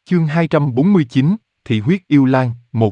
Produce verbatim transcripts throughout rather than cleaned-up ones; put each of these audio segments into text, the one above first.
Chương hai trăm bốn mươi chín, Thị huyết yêu lang, một.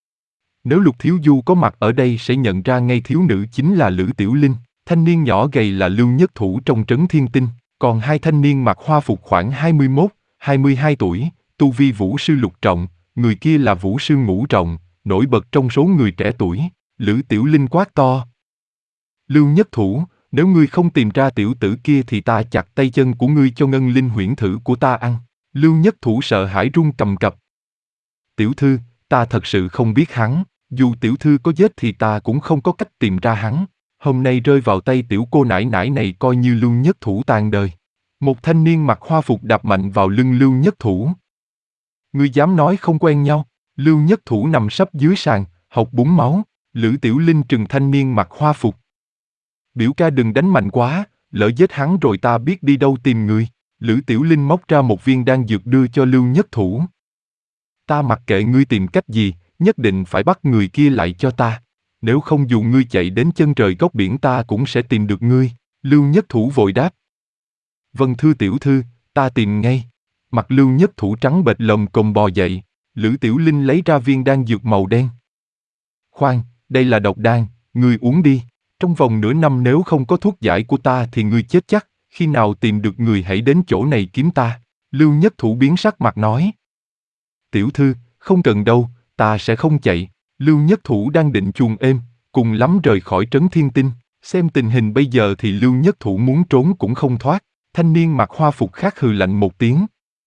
Nếu Lục Thiếu Du có mặt ở đây sẽ nhận ra ngay thiếu nữ chính là Lữ Tiểu Linh, thanh niên nhỏ gầy là Lưu Nhất Thủ trong Trấn Thiên Tinh, còn hai thanh niên mặc hoa phục khoảng hai mươi mốt, hai mươi hai tuổi, tu vi vũ sư lục trọng, người kia là vũ sư ngũ trọng, nổi bật trong số người trẻ tuổi. Lữ Tiểu Linh quát to: Lưu Nhất Thủ, nếu ngươi không tìm ra tiểu tử kia thì ta chặt tay chân của ngươi cho ngân linh huyễn thử của ta ăn. Lưu Nhất Thủ sợ hãi run cầm cập. Tiểu thư, ta thật sự không biết hắn, dù tiểu thư có giết thì ta cũng không có cách tìm ra hắn. Hôm nay rơi vào tay tiểu cô nãi nãi này coi như Lưu Nhất Thủ tàn đời. Một thanh niên mặc hoa phục đạp mạnh vào lưng Lưu Nhất Thủ. Ngươi dám nói không quen nhau? Lưu Nhất Thủ nằm sấp dưới sàn, hộc búng máu. Lữ Tiểu Linh trừng thanh niên mặc hoa phục. Biểu ca đừng đánh mạnh quá, lỡ giết hắn rồi ta biết đi đâu tìm người. Lữ Tiểu Linh móc ra một viên đan dược đưa cho Lưu Nhất Thủ. Ta mặc kệ ngươi tìm cách gì, nhất định phải bắt người kia lại cho ta. Nếu không dù ngươi chạy đến chân trời góc biển ta cũng sẽ tìm được ngươi. Lưu Nhất Thủ vội đáp. Vâng thưa tiểu thư, ta tìm ngay. Mặt Lưu Nhất Thủ trắng bệch lồm cồm bò dậy. Lữ Tiểu Linh lấy ra viên đan dược màu đen. Khoan, đây là độc đan, ngươi uống đi. Trong vòng nửa năm nếu không có thuốc giải của ta thì ngươi chết chắc. Khi nào tìm được người hãy đến chỗ này kiếm ta. Lưu Nhất Thủ biến sắc mặt nói. Tiểu thư, không cần đâu, ta sẽ không chạy. Lưu Nhất Thủ đang định chuồn êm, cùng lắm rời khỏi Trấn Thiên Tinh. Xem tình hình bây giờ thì Lưu Nhất Thủ muốn trốn cũng không thoát. Thanh niên mặc hoa phục khác hừ lạnh một tiếng.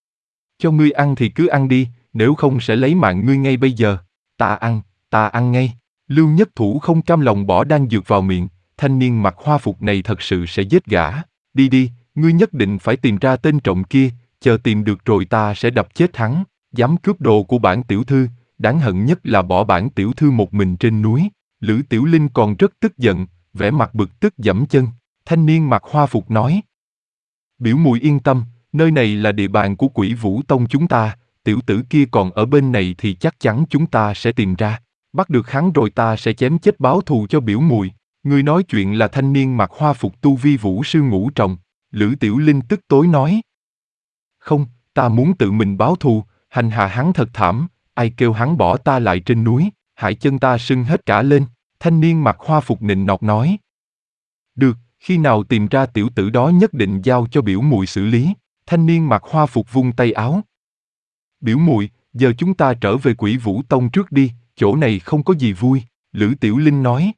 Cho ngươi ăn thì cứ ăn đi, nếu không sẽ lấy mạng ngươi ngay bây giờ. Ta ăn, ta ăn ngay. Lưu Nhất Thủ không cam lòng bỏ đan dược vào miệng. Thanh niên mặc hoa phục này thật sự sẽ giết gã. Đi đi, ngươi nhất định phải tìm ra tên trộm kia, chờ tìm được rồi ta sẽ đập chết hắn. Dám cướp đồ của bản tiểu thư, đáng hận nhất là bỏ bản tiểu thư một mình trên núi. Lữ Tiểu Linh còn rất tức giận, vẻ mặt bực tức giẫm chân. Thanh niên mặc hoa phục nói. Biểu muội yên tâm, nơi này là địa bàn của Quỷ Vũ Tông chúng ta, tiểu tử kia còn ở bên này thì chắc chắn chúng ta sẽ tìm ra. Bắt được hắn rồi ta sẽ chém chết báo thù cho biểu muội. Người nói chuyện là thanh niên mặc hoa phục tu vi vũ sư ngũ trọng. Lữ Tiểu Linh tức tối nói. Không, ta muốn tự mình báo thù, hành hạ hắn thật thảm, ai kêu hắn bỏ ta lại trên núi, hại chân ta sưng hết cả lên. Thanh niên mặc hoa phục nịnh nọt nói. Được, khi nào tìm ra tiểu tử đó nhất định giao cho biểu muội xử lý. Thanh niên mặc hoa phục vung tay áo. Biểu muội, giờ chúng ta trở về Quỷ Vũ Tông trước đi, chỗ này không có gì vui. Lữ Tiểu Linh nói.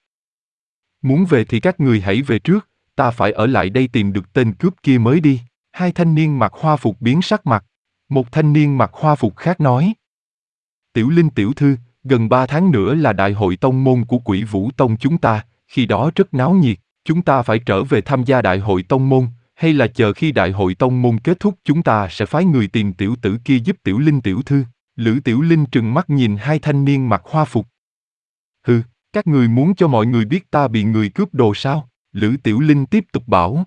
Muốn về thì các người hãy về trước, ta phải ở lại đây tìm được tên cướp kia mới đi. Hai thanh niên mặc hoa phục biến sắc mặt. Một thanh niên mặc hoa phục khác nói. Tiểu Linh tiểu thư, gần ba tháng nữa là đại hội tông môn của Quỷ Vũ Tông chúng ta, khi đó rất náo nhiệt. Chúng ta phải trở về tham gia đại hội tông môn, hay là chờ khi đại hội tông môn kết thúc chúng ta sẽ phái người tìm tiểu tử kia giúp Tiểu Linh tiểu thư. Lữ Tiểu Linh trừng mắt nhìn hai thanh niên mặc hoa phục. Hừ, các người muốn cho mọi người biết ta bị người cướp đồ sao? Lữ Tiểu Linh tiếp tục bảo.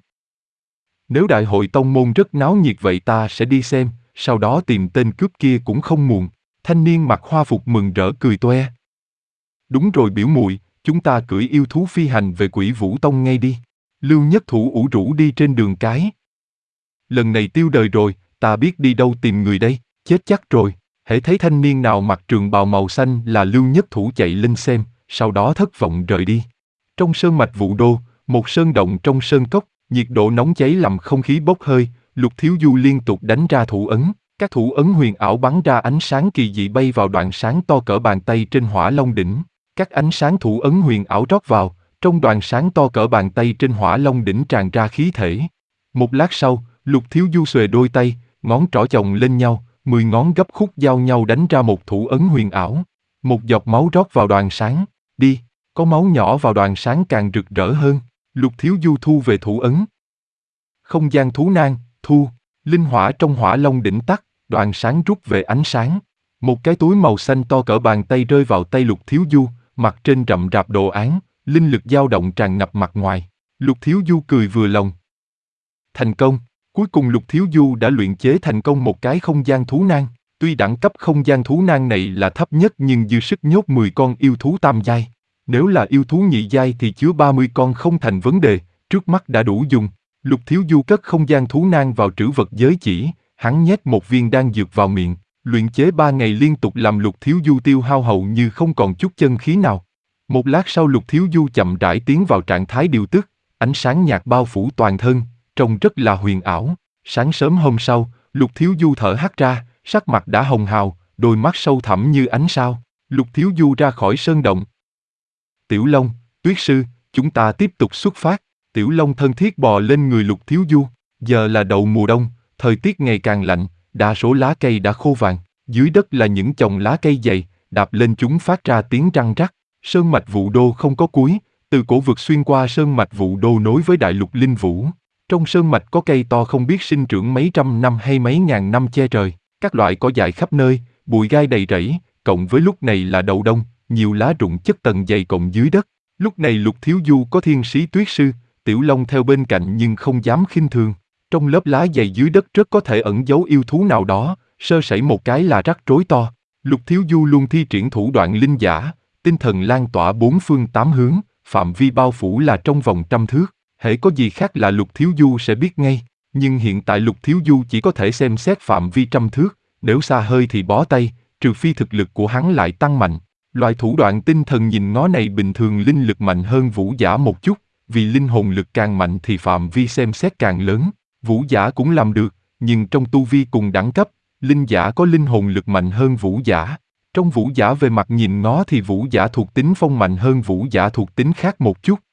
Nếu đại hội tông môn rất náo nhiệt vậy ta sẽ đi xem, sau đó tìm tên cướp kia cũng không muộn. Thanh niên mặc hoa phục mừng rỡ cười toe. Đúng rồi biểu muội, chúng ta cưỡi yêu thú phi hành về Quỷ Vũ Tông ngay đi. Lưu Nhất Thủ ủ rũ đi trên đường cái. Lần này tiêu đời rồi, ta biết đi đâu tìm người đây, chết chắc rồi. Hễ thấy thanh niên nào mặc trường bào màu xanh là Lưu Nhất Thủ chạy lên xem, sau đó thất vọng rời đi. Trong sơn mạch Vũ Đô, một sơn động trong sơn cốc, nhiệt độ nóng cháy làm không khí bốc hơi, Lục Thiếu Du liên tục đánh ra thủ ấn. Các thủ ấn huyền ảo bắn ra ánh sáng kỳ dị bay vào đoạn sáng to cỡ bàn tay trên Hỏa Long đỉnh. Các ánh sáng thủ ấn huyền ảo rót vào, trong đoàn sáng to cỡ bàn tay trên Hỏa Long đỉnh tràn ra khí thể. Một lát sau, Lục Thiếu Du xuề đôi tay, ngón trỏ chồng lên nhau, mười ngón gấp khúc giao nhau đánh ra một thủ ấn huyền ảo. Một giọt máu rót vào đoàn sáng. Đi, có máu nhỏ vào đoàn sáng càng rực rỡ hơn. Lục Thiếu Du thu về thủ ấn. Không gian thú nan, thu. Linh hỏa trong Hỏa Long đỉnh tắt, đoàn sáng rút về ánh sáng. Một cái túi màu xanh to cỡ bàn tay rơi vào tay Lục Thiếu Du, mặt trên rậm rạp đồ án, linh lực dao động tràn ngập mặt ngoài. Lục Thiếu Du cười vừa lòng. Thành công, cuối cùng Lục Thiếu Du đã luyện chế thành công một cái không gian thú nan. Tuy đẳng cấp không gian thú nan này là thấp nhất nhưng dư sức nhốt mười con yêu thú tam giai. Nếu là yêu thú nhị giai thì chứa ba mươi con không thành vấn đề, trước mắt đã đủ dùng. Lục Thiếu Du cất không gian thú nan vào trữ vật giới chỉ, hắn nhét một viên đan dược vào miệng. Luyện chế ba ngày liên tục làm Lục Thiếu Du tiêu hao hầu như không còn chút chân khí nào. Một lát sau Lục Thiếu Du chậm rãi tiến vào trạng thái điều tức, ánh sáng nhạt bao phủ toàn thân, trông rất là huyền ảo. Sáng sớm hôm sau, Lục Thiếu Du thở hắt ra, sắc mặt đã hồng hào, đôi mắt sâu thẳm như ánh sao. Lục Thiếu Du ra khỏi sơn động. Tiểu Long, Tuyết Sư, chúng ta tiếp tục xuất phát. Tiểu Long thân thiết bò lên người Lục Thiếu Du. Giờ là đầu mùa đông, thời tiết ngày càng lạnh, đa số lá cây đã khô vàng. Dưới đất là những chồng lá cây dày, đạp lên chúng phát ra tiếng răng rắc. Sơn mạch Vũ Đô không có cuối, từ cổ vực xuyên qua sơn mạch Vũ Đô nối với đại lục Linh Vũ. Trong sơn mạch có cây to không biết sinh trưởng mấy trăm năm hay mấy ngàn năm che trời, các loại cỏ dại khắp nơi, bụi gai đầy rẫy, cộng với lúc này là đầu đông, nhiều lá rụng chất tầng dày cộng dưới đất. Lúc này Lục Thiếu Du có Thiên Sĩ Tuyết Sư, Tiểu Long theo bên cạnh nhưng không dám khinh thường. Trong lớp lá dày dưới đất rất có thể ẩn giấu yêu thú nào đó, sơ sẩy một cái là rắc rối to. Lục Thiếu Du luôn thi triển thủ đoạn linh giả, tinh thần lan tỏa bốn phương tám hướng, phạm vi bao phủ là trong vòng trăm thước. Hễ có gì khác là Lục Thiếu Du sẽ biết ngay, nhưng hiện tại Lục Thiếu Du chỉ có thể xem xét phạm vi trăm thước, nếu xa hơi thì bó tay, trừ phi thực lực của hắn lại tăng mạnh. Loại thủ đoạn tinh thần nhìn ngó này bình thường linh lực mạnh hơn vũ giả một chút, vì linh hồn lực càng mạnh thì phạm vi xem xét càng lớn. Vũ giả cũng làm được, nhưng trong tu vi cùng đẳng cấp, linh giả có linh hồn lực mạnh hơn vũ giả. Trong vũ giả về mặt nhìn ngó thì vũ giả thuộc tính phong mạnh hơn vũ giả thuộc tính khác một chút,